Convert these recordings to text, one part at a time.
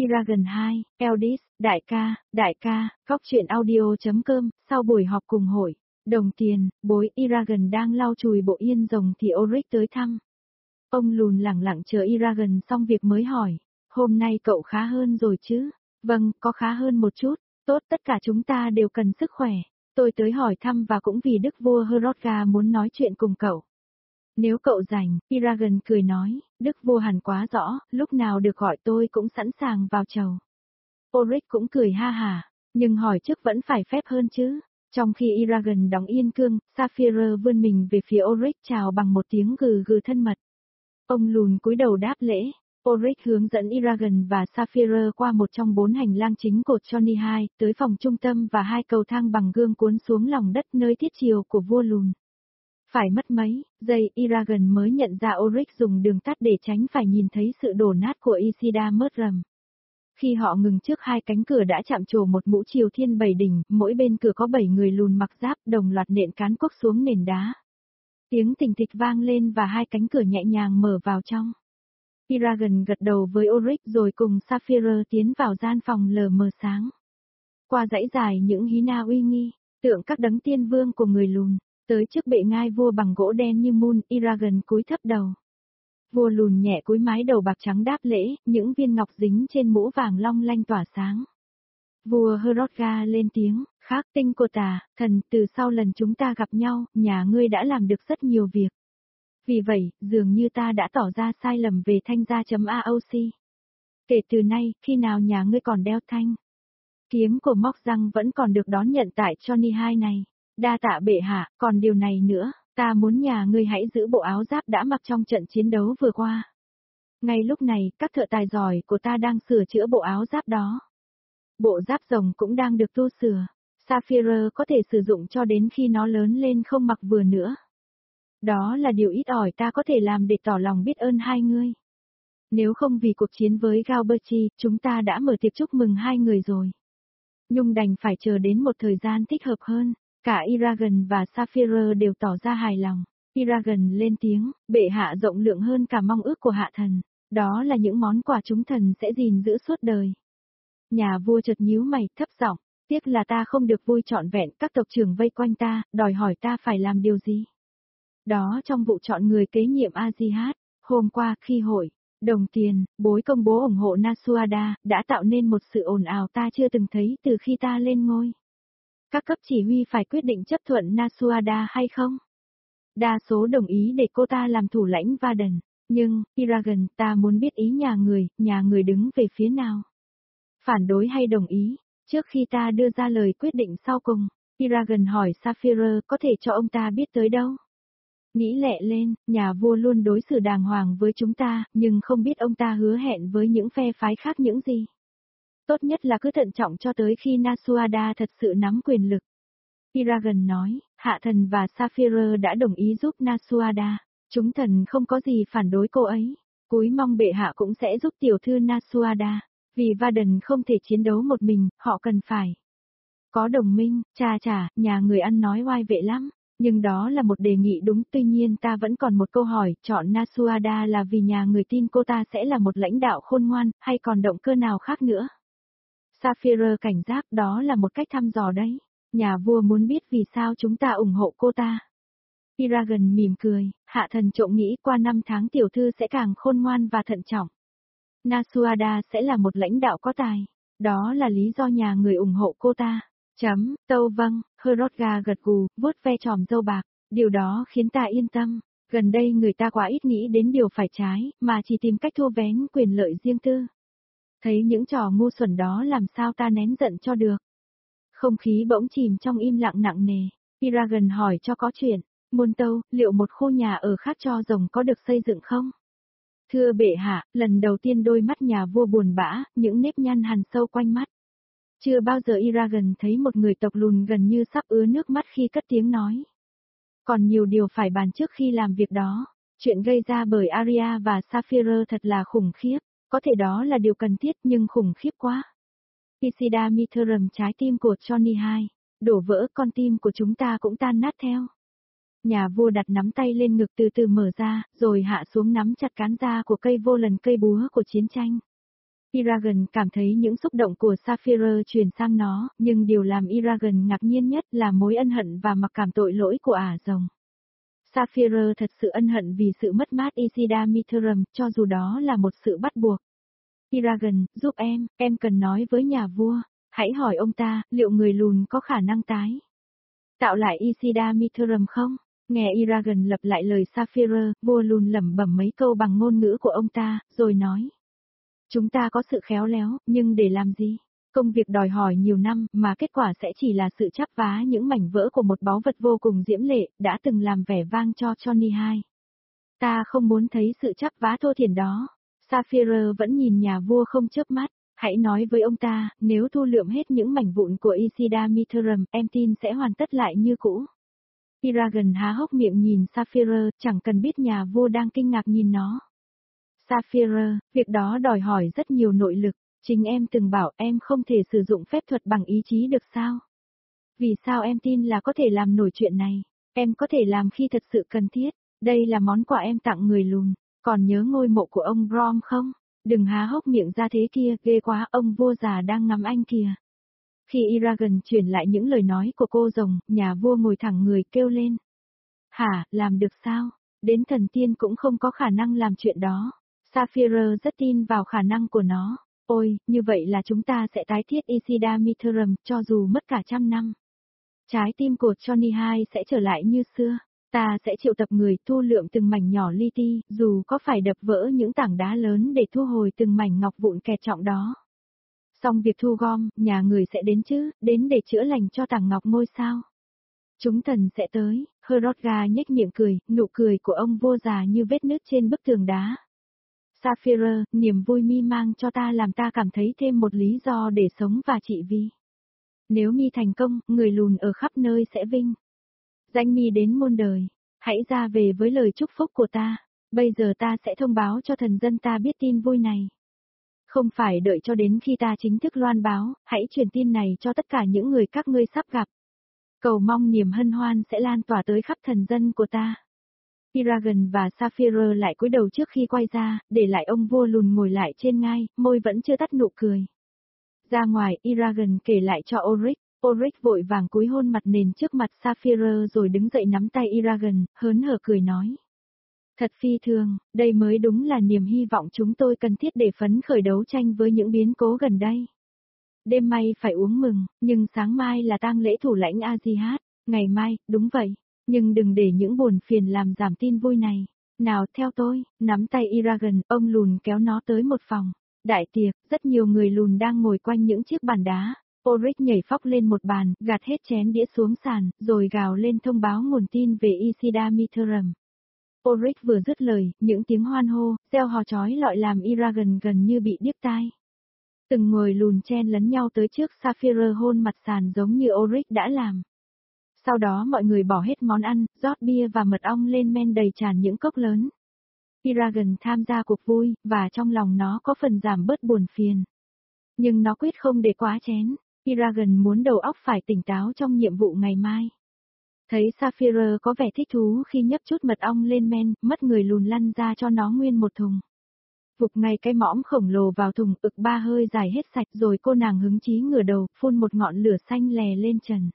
Eragon 2, Eldis, đại ca, góc truyện audio.com, sau buổi họp cùng hội, đồng tiền, bối Eragon đang lau chùi bộ yên rồng thì Ulrich tới thăm. Ông lùn lẳng lặng chờ Eragon xong việc mới hỏi, hôm nay cậu khá hơn rồi chứ? Vâng, có khá hơn một chút, tốt tất cả chúng ta đều cần sức khỏe. Tôi tới hỏi thăm và cũng vì đức vua Hrothgar muốn nói chuyện cùng cậu. Nếu cậu rảnh, Eragon cười nói, đức vua hẳn quá rõ, lúc nào được gọi tôi cũng sẵn sàng vào chầu. Ulrich cũng cười ha hả, nhưng hỏi trước vẫn phải phép hơn chứ. Trong khi Eragon đóng yên cương, Saphira vươn mình về phía Ulrich chào bằng một tiếng gừ gừ thân mật. Ông lùn cúi đầu đáp lễ. Ulrich hướng dẫn Eragon và Saphira qua một trong 4 hành lang chính cột Johnny 2, tới phòng trung tâm và 2 cầu thang bằng gương cuốn xuống lòng đất nơi thiết triều của vua lùn. Phải mất mấy giây Eragon mới nhận ra Ulrich dùng đường tắt để tránh phải nhìn thấy sự đổ nát của Isida Murdrum. Khi họ ngừng trước 2 cánh cửa đã chạm trổ một mũ triều thiên 7 đỉnh, mỗi bên cửa có 7 người lùn mặc giáp đồng loạt nện cán cuốc xuống nền đá. Tiếng thình thịch vang lên và 2 cánh cửa nhẹ nhàng mở vào trong. Eragon gật đầu với Ulrich rồi cùng Saphira tiến vào gian phòng lờ mờ sáng. Qua dãy dài những hí na uy nghi, tượng các đấng tiên vương của người lùn, tới trước bệ ngai vua bằng gỗ đen như mun, Eragon cúi thấp đầu. Vua lùn nhẹ cúi mái đầu bạc trắng đáp lễ, những viên ngọc dính trên mũ vàng long lanh tỏa sáng. Vua Hrothgar lên tiếng, khác tinh của tà, thần, từ sau lần chúng ta gặp nhau, nhà ngươi đã làm được rất nhiều việc. Vì vậy, dường như ta đã tỏ ra sai lầm về thanh gia.aoc. Kể từ nay, khi nào nhà ngươi còn đeo thanh kiếm của móc răng vẫn còn được đón nhận tại Johnny 2 này. Đa tạ bệ hạ, còn điều này nữa, ta muốn nhà ngươi hãy giữ bộ áo giáp đã mặc trong trận chiến đấu vừa qua. Ngay lúc này, các thợ tài giỏi của ta đang sửa chữa bộ áo giáp đó. Bộ giáp rồng cũng đang được tu sửa. Saphira có thể sử dụng cho đến khi nó lớn lên không mặc vừa nữa. Đó là điều ít ỏi ta có thể làm để tỏ lòng biết ơn hai ngươi. Nếu không vì cuộc chiến với Galberti, chúng ta đã mở tiệc chúc mừng hai người rồi. Nhung đành phải chờ đến một thời gian thích hợp hơn. Cả Eragon và Saphira đều tỏ ra hài lòng. Eragon lên tiếng, bệ hạ rộng lượng hơn cả mong ước của hạ thần. Đó là những món quà chúng thần sẽ gìn giữ suốt đời. Nhà vua chợt nhíu mày, thấp giọng, tiếc là ta không được vui trọn vẹn, các tộc trưởng vây quanh ta, đòi hỏi ta phải làm điều gì. Đó trong vụ chọn người kế nhiệm Azihat, hôm qua khi hội, đồng tiền, bối công bố ủng hộ Nasuada, đã tạo nên một sự ồn ào ta chưa từng thấy từ khi ta lên ngôi. Các cấp chỉ huy phải quyết định chấp thuận Nasuada hay không? Đa số đồng ý để cô ta làm thủ lãnh Varden, nhưng, Eragon, ta muốn biết ý nhà người đứng về phía nào? Phản đối hay đồng ý? Trước khi ta đưa ra lời quyết định sau cùng, Eragon hỏi Saphira có thể cho ông ta biết tới đâu? Nghĩ lẹ lên, nhà vua luôn đối xử đàng hoàng với chúng ta, nhưng không biết ông ta hứa hẹn với những phe phái khác những gì. Tốt nhất là cứ thận trọng cho tới khi Nasuada thật sự nắm quyền lực. Eragon nói, hạ thần và Saphira đã đồng ý giúp Nasuada, chúng thần không có gì phản đối cô ấy. Cúi mong bệ hạ cũng sẽ giúp tiểu thư Nasuada, vì Varden không thể chiến đấu một mình, họ cần phải có đồng minh, nhà người ăn nói oai vệ lắm. Nhưng đó là một đề nghị đúng, tuy nhiên ta vẫn còn một câu hỏi, chọn Nasuada là vì nhà người tin cô ta sẽ là một lãnh đạo khôn ngoan, hay còn động cơ nào khác nữa? Saphira cảnh giác, đó là một cách thăm dò đấy. Nhà vua muốn biết vì sao chúng ta ủng hộ cô ta. Eragon mỉm cười, hạ thần trộm nghĩ qua 5 tháng tiểu thư sẽ càng khôn ngoan và thận trọng. Nasuada sẽ là một lãnh đạo có tài. Đó là lý do nhà người ủng hộ cô ta. Tâu vâng, Hrothgar gật gù, vuốt ve tròm râu bạc, điều đó khiến ta yên tâm. Gần đây người ta quá ít nghĩ đến điều phải trái, mà chỉ tìm cách thu vén quyền lợi riêng tư. Thấy những trò ngu xuẩn đó làm sao ta nén giận cho được. Không khí bỗng chìm trong im lặng nặng nề. Eragon hỏi cho có chuyện, Muôn Tâu, liệu một khu nhà ở khác cho rồng có được xây dựng không? Thưa bệ hạ, lần đầu tiên đôi mắt nhà vua buồn bã, những nếp nhăn hằn sâu quanh mắt. Chưa bao giờ Eragon thấy một người tộc lùn gần như sắp ứa nước mắt khi cất tiếng nói. Còn nhiều điều phải bàn trước khi làm việc đó. Chuyện gây ra bởi Arya và Saphira thật là khủng khiếp. Có thể đó là điều cần thiết nhưng khủng khiếp quá. Isida Mithram, trái tim của Johnny 2, đổ vỡ, con tim của chúng ta cũng tan nát theo. Nhà vua đặt nắm tay lên ngực từ từ mở ra, rồi hạ xuống nắm chặt cán da của cây vô lần, cây búa của chiến tranh. Eragon cảm thấy những xúc động của Sapphire truyền sang nó, nhưng điều làm Eragon ngạc nhiên nhất là mối ân hận và mặc cảm tội lỗi của ả rồng. Sapphire thật sự ân hận vì sự mất mát Isida Mitherem, cho dù đó là một sự bắt buộc. Eragon, giúp em cần nói với nhà vua, hãy hỏi ông ta, liệu người lùn có khả năng tái tạo lại Isida Mitherem không? Nghe Eragon lặp lại lời Sapphire, vua lùn lẩm bẩm mấy câu bằng ngôn ngữ của ông ta, rồi nói. Chúng ta có sự khéo léo, nhưng để làm gì? Công việc đòi hỏi nhiều năm, mà kết quả sẽ chỉ là sự chắp vá những mảnh vỡ của một báu vật vô cùng diễm lệ, đã từng làm vẻ vang cho Johnny hai. Ta không muốn thấy sự chắp vá thô thiển đó. Sapphire vẫn nhìn nhà vua không chớp mắt. Hãy nói với ông ta, nếu thu lượm hết những mảnh vụn của Isida Mitherem, em tin sẽ hoàn tất lại như cũ. Eragon há hốc miệng nhìn Sapphire, chẳng cần biết nhà vua đang kinh ngạc nhìn nó. Sapphire, việc đó đòi hỏi rất nhiều nội lực, chính em từng bảo em không thể sử dụng phép thuật bằng ý chí được sao? Vì sao em tin là có thể làm nổi chuyện này? Em có thể làm khi thật sự cần thiết, đây là món quà em tặng người lùn, còn nhớ ngôi mộ của ông Grom không? Đừng há hốc miệng ra thế kia, ghê quá, ông vua già đang ngắm anh kìa. Khi Eragon truyền lại những lời nói của cô rồng, nhà vua ngồi thẳng người kêu lên. Hả, làm được sao? Đến thần tiên cũng không có khả năng làm chuyện đó. Sapphire rất tin vào khả năng của nó. Ôi, như vậy là chúng ta sẽ tái thiết Isida Mitherem, cho dù mất cả 100 năm. Trái tim của Johnny hai sẽ trở lại như xưa. Ta sẽ triệu tập người thu lượm từng mảnh nhỏ li ti, dù có phải đập vỡ những tảng đá lớn để thu hồi từng mảnh ngọc vụn kẹt trọng đó. Xong việc thu gom, nhà người sẽ đến chứ, đến để chữa lành cho tảng ngọc ngôi sao. Chúng thần sẽ tới, Hrothgar nhếch miệng cười, nụ cười của ông vua già như vết nứt trên bức tường đá. Sapphire, niềm vui mi mang cho ta làm ta cảm thấy thêm một lý do để sống và trị vì. Nếu mi thành công, người lùn ở khắp nơi sẽ vinh. Danh mi đến muôn đời, hãy ra về với lời chúc phúc của ta, bây giờ ta sẽ thông báo cho thần dân ta biết tin vui này. Không phải đợi cho đến khi ta chính thức loan báo, hãy truyền tin này cho tất cả những người các ngươi sắp gặp. Cầu mong niềm hân hoan sẽ lan tỏa tới khắp thần dân của ta. Eragon và Sapphire lại cúi đầu trước khi quay ra, để lại ông vua lùn ngồi lại trên ngai, môi vẫn chưa tắt nụ cười. Ra ngoài, Eragon kể lại cho Ulrich. Ulrich vội vàng cúi hôn mặt nền trước mặt Sapphire rồi đứng dậy nắm tay Eragon, hớn hở cười nói. Thật phi thường, đây mới đúng là niềm hy vọng chúng tôi cần thiết để phấn khởi đấu tranh với những biến cố gần đây. Đêm may phải uống mừng, nhưng sáng mai là tang lễ thủ lãnh Azihat, ngày mai, đúng vậy, nhưng đừng để những buồn phiền làm giảm tin vui này. Nào theo tôi, nắm tay Eragon, ông lùn kéo nó tới một phòng. Đại tiệc, rất nhiều người lùn đang ngồi quanh những chiếc bàn đá. Ulrich nhảy phóc lên một bàn, gạt hết chén đĩa xuống sàn, rồi gào lên thông báo nguồn tin về Isida Mitherem. Ulrich vừa dứt lời, những tiếng hoan hô, reo hò chói lọi làm Eragon gần như bị điếc tai. Từng người lùn chen lấn nhau tới trước Sapphire hôn mặt sàn giống như Ulrich đã làm. Sau đó mọi người bỏ hết món ăn, rót bia và mật ong lên men đầy tràn những cốc lớn. Eragon tham gia cuộc vui, và trong lòng nó có phần giảm bớt buồn phiền. Nhưng nó quyết không để quá chén. Eragon muốn đầu óc phải tỉnh táo trong nhiệm vụ ngày mai. Thấy Sapphire có vẻ thích thú khi nhấp chút mật ong lên men, mất người lùn lăn ra cho nó nguyên một thùng. Vục ngay cái mõm khổng lồ vào thùng, ực ba hơi dài hết sạch rồi cô nàng hứng chí ngửa đầu, phun một ngọn lửa xanh lè lên trần.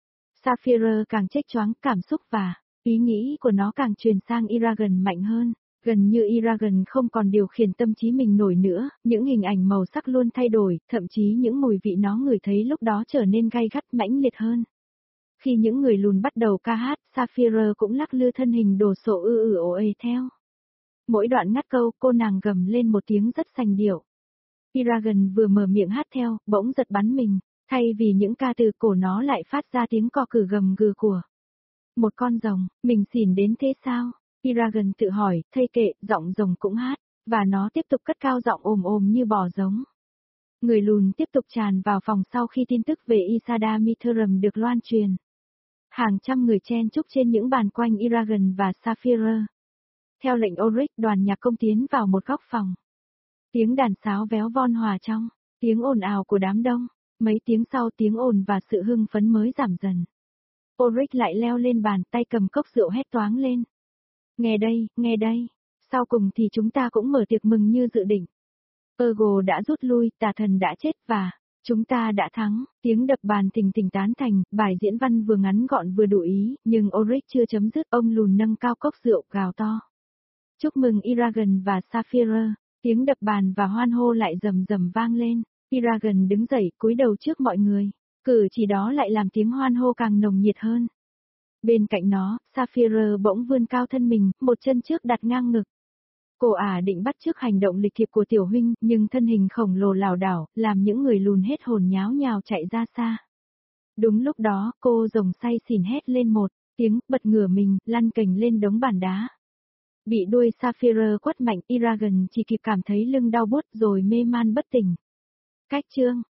Sapphire càng chếch choáng, cảm xúc và ý nghĩ của nó càng truyền sang Eragon mạnh hơn. Gần như Eragon không còn điều khiển tâm trí mình nổi nữa, những hình ảnh màu sắc luôn thay đổi, thậm chí những mùi vị nó ngửi thấy lúc đó trở nên gay gắt mãnh liệt hơn. Khi những người lùn bắt đầu ca hát, Sapphire cũng lắc lư thân hình đồ sộ ồ ề theo. Mỗi đoạn ngắt câu, cô nàng gầm lên một tiếng rất sành điệu. Eragon vừa mở miệng hát theo, bỗng giật bắn mình, thay vì những ca từ cổ nó lại phát ra tiếng cò cử gầm gừ của một con rồng, mình xỉn đến thế sao? Eragon tự hỏi, thây kệ, giọng rồng cũng hát, và nó tiếp tục cất cao giọng ồm như bò giống. Người lùn tiếp tục tràn vào phòng sau khi tin tức về Isida Mitherem được loan truyền. Hàng trăm người chen chúc trên những bàn quanh Eragon và Sapphire. Theo lệnh Ulrich, đoàn nhạc công tiến vào một góc phòng. Tiếng đàn sáo véo von hòa trong, tiếng ồn ào của đám đông, mấy tiếng sau tiếng ồn và sự hưng phấn mới giảm dần. Ulrich lại leo lên bàn, tay cầm cốc rượu hét toáng lên. Nghe đây, sau cùng thì chúng ta cũng mở tiệc mừng như dự định. Ergo đã rút lui, tà thần đã chết và chúng ta đã thắng. Tiếng đập bàn thình thình tán thành, bài diễn văn vừa ngắn gọn vừa đủ ý, nhưng Ulrich chưa chấm dứt, ông lùn nâng cao cốc rượu gào to. Chúc mừng Eragon và Sapphire. Tiếng đập bàn và hoan hô lại rầm rầm vang lên. Eragon đứng dậy, cúi đầu trước mọi người. Cử chỉ đó lại làm tiếng hoan hô càng nồng nhiệt hơn. Bên cạnh nó, Sapphire bỗng vươn cao thân mình, một chân trước đặt ngang ngực. Cô ả định bắt chước hành động lịch thiệp của tiểu huynh, nhưng thân hình khổng lồ lảo đảo, làm những người lùn hết hồn nháo nhào chạy ra xa. Đúng lúc đó, cô rồng say xỉn hét lên một tiếng, bật ngửa mình, lăn cành lên đống bàn đá. Bị đuôi Sapphire quất mạnh, Eragon chỉ kịp cảm thấy lưng đau buốt rồi mê man bất tỉnh. Cách chương